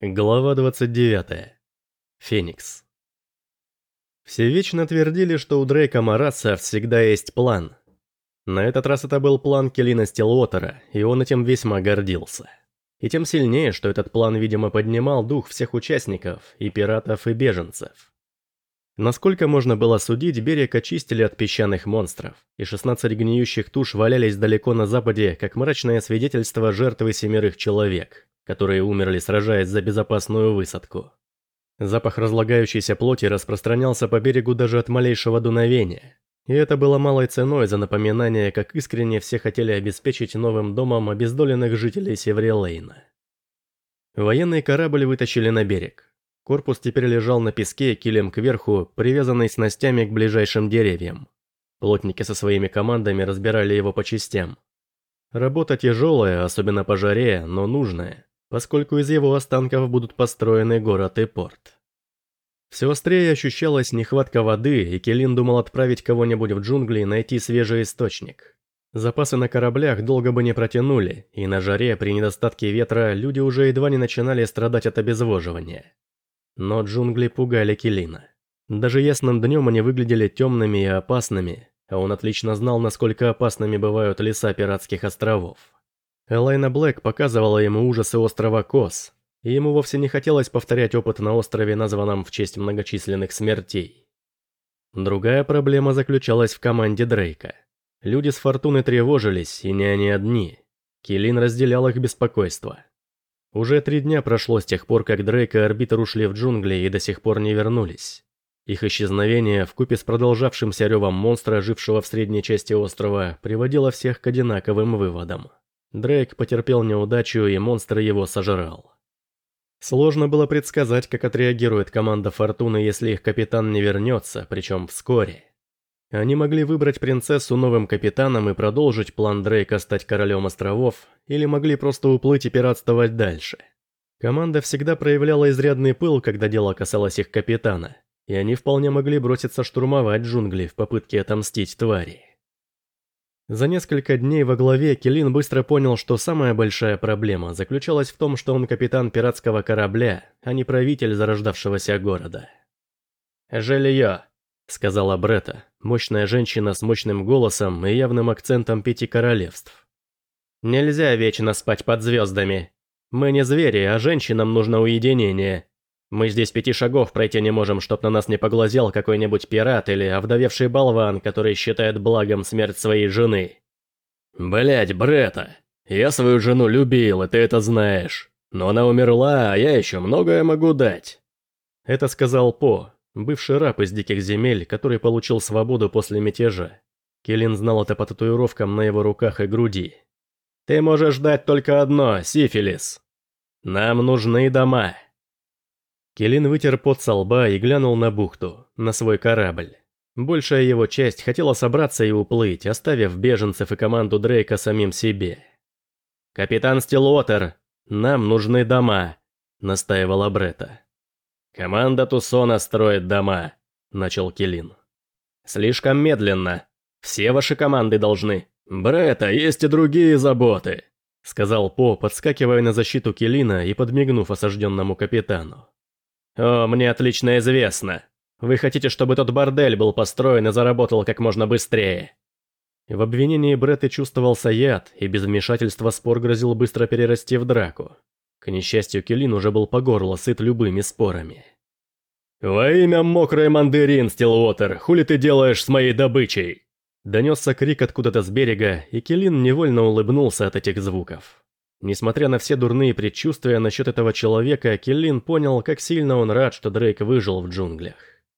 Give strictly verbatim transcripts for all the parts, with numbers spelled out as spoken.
Глава двадцать девятая. Феникс. Все вечно твердили, что у Дрейка Мараса всегда есть план. На этот раз это был план Келина Стиллуотера, и он этим весьма гордился. И тем сильнее, что этот план, видимо, поднимал дух всех участников, и пиратов, и беженцев. Насколько можно было судить, берег очистили от песчаных монстров, и шестнадцать гниющих туш валялись далеко на западе, как мрачное свидетельство жертвы семерых человек, которые умерли, сражаясь за безопасную высадку. Запах разлагающейся плоти распространялся по берегу даже от малейшего дуновения, и это было малой ценой за напоминание, как искренне все хотели обеспечить новым домом обездоленных жителей Севрилейна. Военный корабль вытащили на берег. Корпус теперь лежал на песке, килем кверху, привязанный снастями к ближайшим деревьям. Плотники со своими командами разбирали его по частям. Работа тяжелая, особенно по жаре, но нужная, поскольку из его останков будут построены город и порт. Все острее ощущалась нехватка воды, и Келин думал отправить кого-нибудь в джунгли и найти свежий источник. Запасы на кораблях долго бы не протянули, и на жаре при недостатке ветра люди уже едва не начинали страдать от обезвоживания. Но джунгли пугали Келина. Даже ясным днем они выглядели темными и опасными, а он отлично знал, насколько опасными бывают леса пиратских островов. Элайна Блэк показывала ему ужасы острова Кос, и ему вовсе не хотелось повторять опыт на острове, названном в честь многочисленных смертей. Другая проблема заключалась в команде Дрейка. Люди с Фортуны тревожились, и не они одни. Келин разделял их беспокойство. Уже три дня прошло с тех пор, как Дрейк и Арбитр ушли в джунгли и до сих пор не вернулись. Их исчезновение, вкупе с продолжавшимся ревом монстра, жившего в средней части острова, приводило всех к одинаковым выводам. Дрейк потерпел неудачу, и монстр его сожрал. Сложно было предсказать, как отреагирует команда Фортуны, если их капитан не вернется, причем вскоре. Они могли выбрать принцессу новым капитаном и продолжить план Дрейка стать королем островов, или могли просто уплыть и пиратствовать дальше. Команда всегда проявляла изрядный пыл, когда дело касалось их капитана, и они вполне могли броситься штурмовать джунгли в попытке отомстить твари. За несколько дней во главе Келин быстро понял, что самая большая проблема заключалась в том, что он капитан пиратского корабля, а не правитель зарождавшегося города. «Жилье», — сказала Бретта, мощная женщина с мощным голосом и явным акцентом пяти королевств. «Нельзя вечно спать под звездами. Мы не звери, а женщинам нужно уединение. Мы здесь пяти шагов пройти не можем, чтоб на нас не поглазел какой-нибудь пират или овдовевший болван, который считает благом смерть своей жены». «Блядь, Бретта, я свою жену любил, и ты это знаешь. Но она умерла, а я еще многое могу дать». Это сказал По, бывший раб из диких земель, который получил свободу после мятежа. Келин знал это по татуировкам на его руках и груди. «Ты можешь дать только одно, сифилис. Нам нужны дома». Келин вытер пот со лба и глянул на бухту, на свой корабль. Большая его часть хотела собраться и уплыть, оставив беженцев и команду Дрейка самим себе. «Капитан Стиллуотер, нам нужны дома», — настаивала Бретта. «Команда Тусона строит дома», — начал Келин. «Слишком медленно. Все ваши команды должны. Бретта, есть и другие заботы», — сказал По, подскакивая на защиту Келина и подмигнув осажденному капитану. «О, мне отлично известно. Вы хотите, чтобы тот бордель был построен и заработал как можно быстрее». В обвинении Бретты чувствовался яд, и без вмешательства спор грозил быстро перерасти в драку. К несчастью, Келин уже был по горло сыт любыми спорами. «Во имя мокрой мандерин, Стиллуотер, хули ты делаешь с моей добычей?» Донесся крик откуда-то с берега, и Келин невольно улыбнулся от этих звуков. Несмотря на все дурные предчувствия насчет этого человека, Келин понял, как сильно он рад, что Дрейк выжил в джунглях.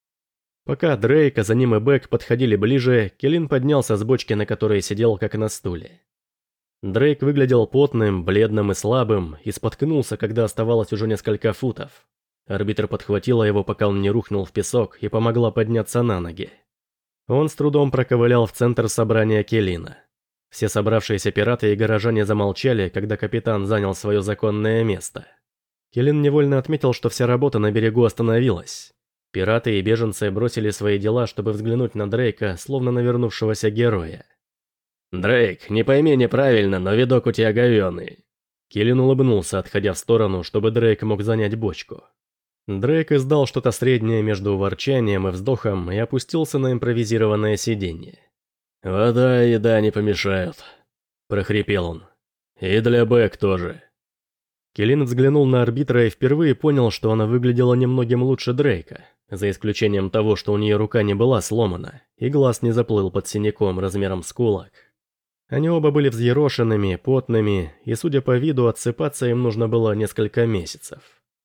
Пока Дрейк, а за ним и Бэк подходили ближе, Келин поднялся с бочки, на которой сидел как на стуле. Дрейк выглядел потным, бледным и слабым, и споткнулся, когда оставалось уже несколько футов. Арбитр подхватила его, пока он не рухнул в песок, и помогла подняться на ноги. Он с трудом проковылял в центр собрания Келина. Все собравшиеся пираты и горожане замолчали, когда капитан занял свое законное место. Келин невольно отметил, что вся работа на берегу остановилась. Пираты и беженцы бросили свои дела, чтобы взглянуть на Дрейка, словно на вернувшегося героя. «Дрейк, не пойми неправильно, но видок у тебя говёный. Киллин улыбнулся, отходя в сторону, чтобы Дрейк мог занять бочку. Дрейк издал что-то среднее между ворчанием и вздохом и опустился на импровизированное сиденье. «Вода и еда не помешают», – прохрипел он. «И для Бэк тоже». Киллин взглянул на арбитра и впервые понял, что она выглядела немногим лучше Дрейка, за исключением того, что у нее рука не была сломана, и глаз не заплыл под синяком размером с кулак. Они оба были взъерошенными, потными, и, судя по виду, отсыпаться им нужно было несколько месяцев.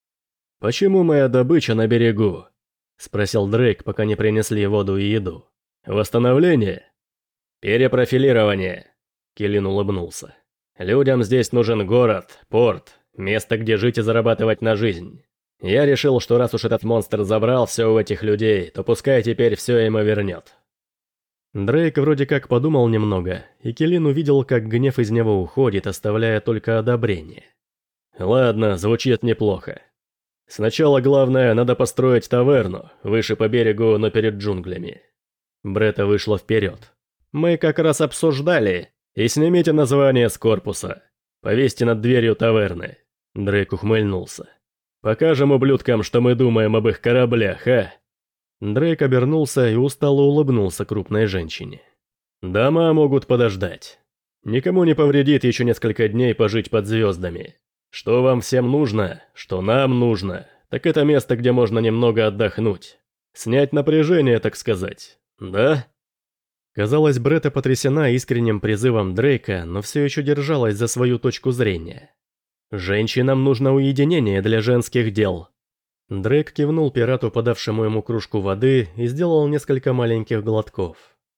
«Почему моя добыча на берегу?» – спросил Дрейк, пока не принесли воду и еду. «Восстановление?» «Перепрофилирование», – Киллин улыбнулся. «Людям здесь нужен город, порт, место, где жить и зарабатывать на жизнь. Я решил, что раз уж этот монстр забрал все у этих людей, то пускай теперь все им и вернет». Дрейк вроде как подумал немного, и Киллин увидел, как гнев из него уходит, оставляя только одобрение. «Ладно, звучит неплохо. Сначала главное, надо построить таверну, выше по берегу, но перед джунглями». Бретта вышла вперед. «Мы как раз обсуждали. И снимите название с корпуса. Повесьте над дверью таверны». Дрейк ухмыльнулся. «Покажем ублюдкам, что мы думаем об их кораблях, а?» Дрейк обернулся и устало улыбнулся крупной женщине. «Дома могут подождать. Никому не повредит еще несколько дней пожить под звездами. Что вам всем нужно, что нам нужно, так это место, где можно немного отдохнуть. Снять напряжение, так сказать. Да?» Казалось, Бретта потрясена искренним призывом Дрейка, но все еще держалась за свою точку зрения. «Женщинам нужно уединение для женских дел». Дрейк кивнул пирату, подавшему ему кружку воды, и сделал несколько маленьких глотков.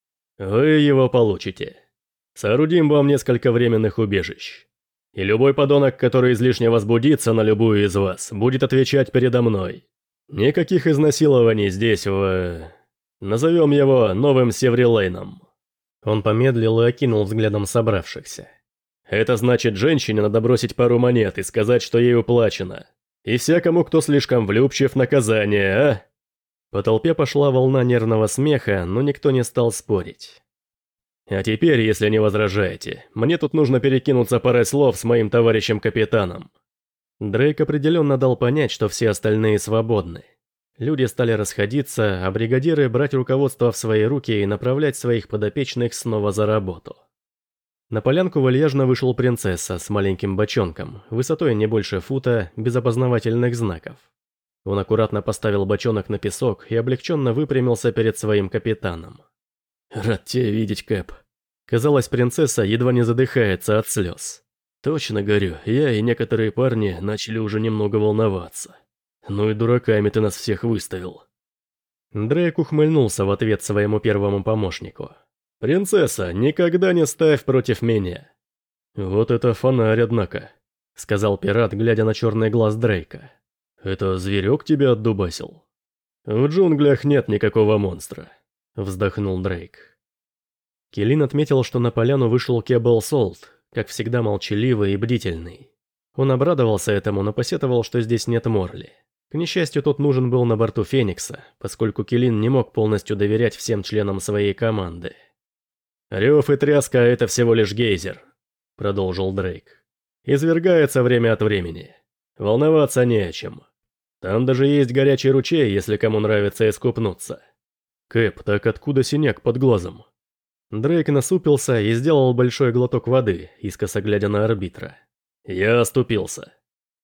«Вы его получите. Соорудим вам несколько временных убежищ. И любой подонок, который излишне возбудится на любую из вас, будет отвечать передо мной. Никаких изнасилований здесь в... Назовем его новым Севрилейном». Он помедлил и окинул взглядом собравшихся. «Это значит, женщине надо бросить пару монет и сказать, что ей уплачено. И всякому, кто слишком влюбчив, наказание, а?» По толпе пошла волна нервного смеха, но никто не стал спорить. «А теперь, если не возражаете, мне тут нужно перекинуться парой слов с моим товарищем-капитаном». Дрейк определенно дал понять, что все остальные свободны. Люди стали расходиться, а бригадиры брать руководство в свои руки и направлять своих подопечных снова за работу. На полянку вальяжно вышел принцесса с маленьким бочонком, высотой не больше фута, без опознавательных знаков. Он аккуратно поставил бочонок на песок и облегченно выпрямился перед своим капитаном. «Рад тебя видеть, Кэп». Казалось, принцесса едва не задыхается от слез. «Точно говорю, я и некоторые парни начали уже немного волноваться. Ну и дураками ты нас всех выставил». Дрейк ухмыльнулся в ответ своему первому помощнику. «Принцесса, никогда не ставь против меня». «Вот это фонарь, однако», — сказал пират, глядя на черный глаз Дрейка. «Это зверек тебя отдубасил?» «В джунглях нет никакого монстра», — вздохнул Дрейк. Киллин отметил, что на поляну вышел Кебл Солт, как всегда молчаливый и бдительный. Он обрадовался этому, но посетовал, что здесь нет Морли. К несчастью, тот нужен был на борту Феникса, поскольку Киллин не мог полностью доверять всем членам своей команды. «Рев и тряска – это всего лишь гейзер», – продолжил Дрейк. «Извергается время от времени. Волноваться не о чем. Там даже есть горячий ручей, если кому нравится искупнуться». «Кэп, так откуда синяк под глазом?» Дрейк насупился и сделал большой глоток воды, искоса глядя на арбитра. «Я оступился».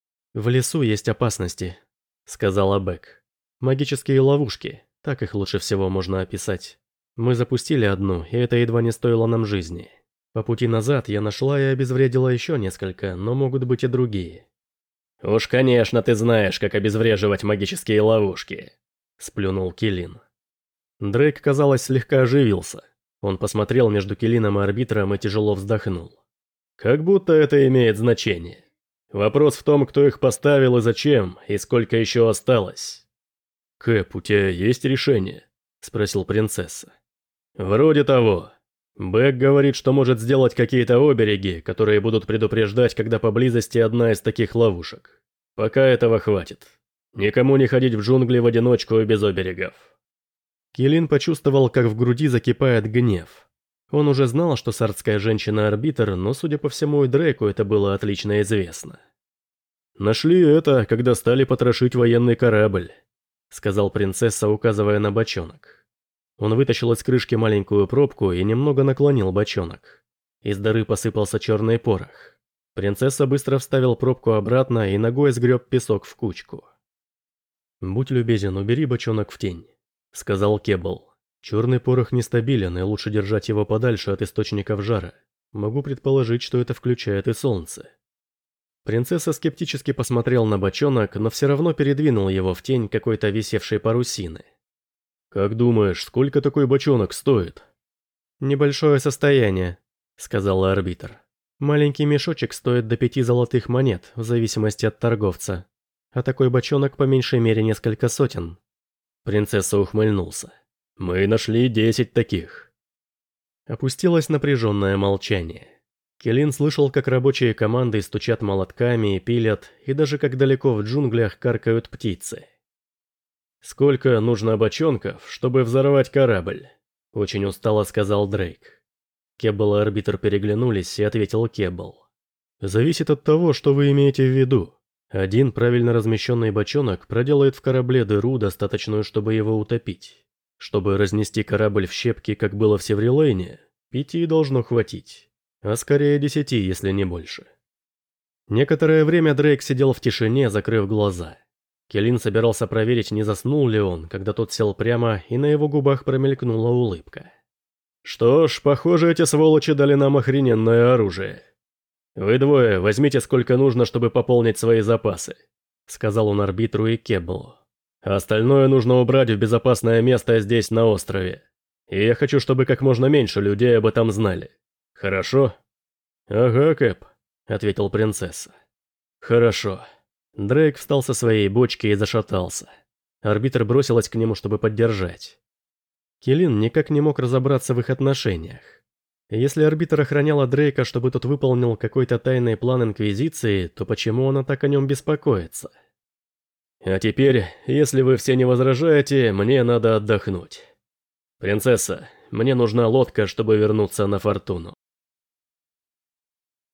«В лесу есть опасности», — сказала Бэк. «Магические ловушки, так их лучше всего можно описать. Мы запустили одну, и это едва не стоило нам жизни. По пути назад я нашла и обезвредила еще несколько, но могут быть и другие». «Уж, конечно, ты знаешь, как обезвреживать магические ловушки», — сплюнул Киллин. Дрейк, казалось, слегка оживился. Он посмотрел между Киллином и арбитром и тяжело вздохнул. «Как будто это имеет значение. Вопрос в том, кто их поставил и зачем, и сколько еще осталось». «Кэп, у тебя есть решение?» – спросил принцесса. «Вроде того. Бэк говорит, что может сделать какие-то обереги, которые будут предупреждать, когда поблизости одна из таких ловушек. Пока этого хватит. Никому не ходить в джунгли в одиночку и без оберегов». Киллин почувствовал, как в груди закипает гнев. Он уже знал, что сардская женщина-арбитр, но, судя по всему, и Дрейку это было отлично известно. «Нашли это, когда стали потрошить военный корабль», — сказал принцесса, указывая на бочонок. Он вытащил из крышки маленькую пробку и немного наклонил бочонок. Из дыры посыпался черный порох. Принцесса быстро вставил пробку обратно и ногой сгреб песок в кучку. «Будь любезен, убери бочонок в тень», — сказал Кебл. «Черный порох нестабилен, и лучше держать его подальше от источников жара. Могу предположить, что это включает и солнце». Принцесса скептически посмотрел на бочонок, но все равно передвинул его в тень какой-то висевшей парусины. «Как думаешь, сколько такой бочонок стоит?» «Небольшое состояние», — сказала арбитр. «Маленький мешочек стоит до пяти золотых монет, в зависимости от торговца. А такой бочонок по меньшей мере несколько сотен». Принцесса ухмыльнулся. «Мы нашли десять таких». Опустилось напряженное молчание. Келин слышал, как рабочие команды стучат молотками и пилят, и даже как далеко в джунглях каркают птицы. «Сколько нужно бочонков, чтобы взорвать корабль?» — очень устало сказал Дрейк. Кебл и арбитр переглянулись, и ответил Кебл. «Зависит от того, что вы имеете в виду. Один правильно размещенный бочонок проделает в корабле дыру, достаточную, чтобы его утопить. Чтобы разнести корабль в щепки, как было в Севрилейне, пяти должно хватить, а скорее десяти, если не больше». Некоторое время Дрейк сидел в тишине, закрыв глаза. Келин собирался проверить, не заснул ли он, когда тот сел прямо, и на его губах промелькнула улыбка. «Что ж, похоже, эти сволочи дали нам охрененное оружие. Вы двое возьмите сколько нужно, чтобы пополнить свои запасы», — сказал он арбитру и Кеблу. «А остальное нужно убрать в безопасное место здесь, на острове. И я хочу, чтобы как можно меньше людей об этом знали. Хорошо?» «Ага, Кэп», — ответил принцесса. «Хорошо». Дрейк встал со своей бочки и зашатался. Арбитр бросилась к нему, чтобы поддержать. Келин никак не мог разобраться в их отношениях. Если арбитр охраняла Дрейка, чтобы тот выполнил какой-то тайный план Инквизиции, то почему она так о нем беспокоится? «А теперь, если вы все не возражаете, мне надо отдохнуть. Принцесса, мне нужна лодка, чтобы вернуться на Фортуну».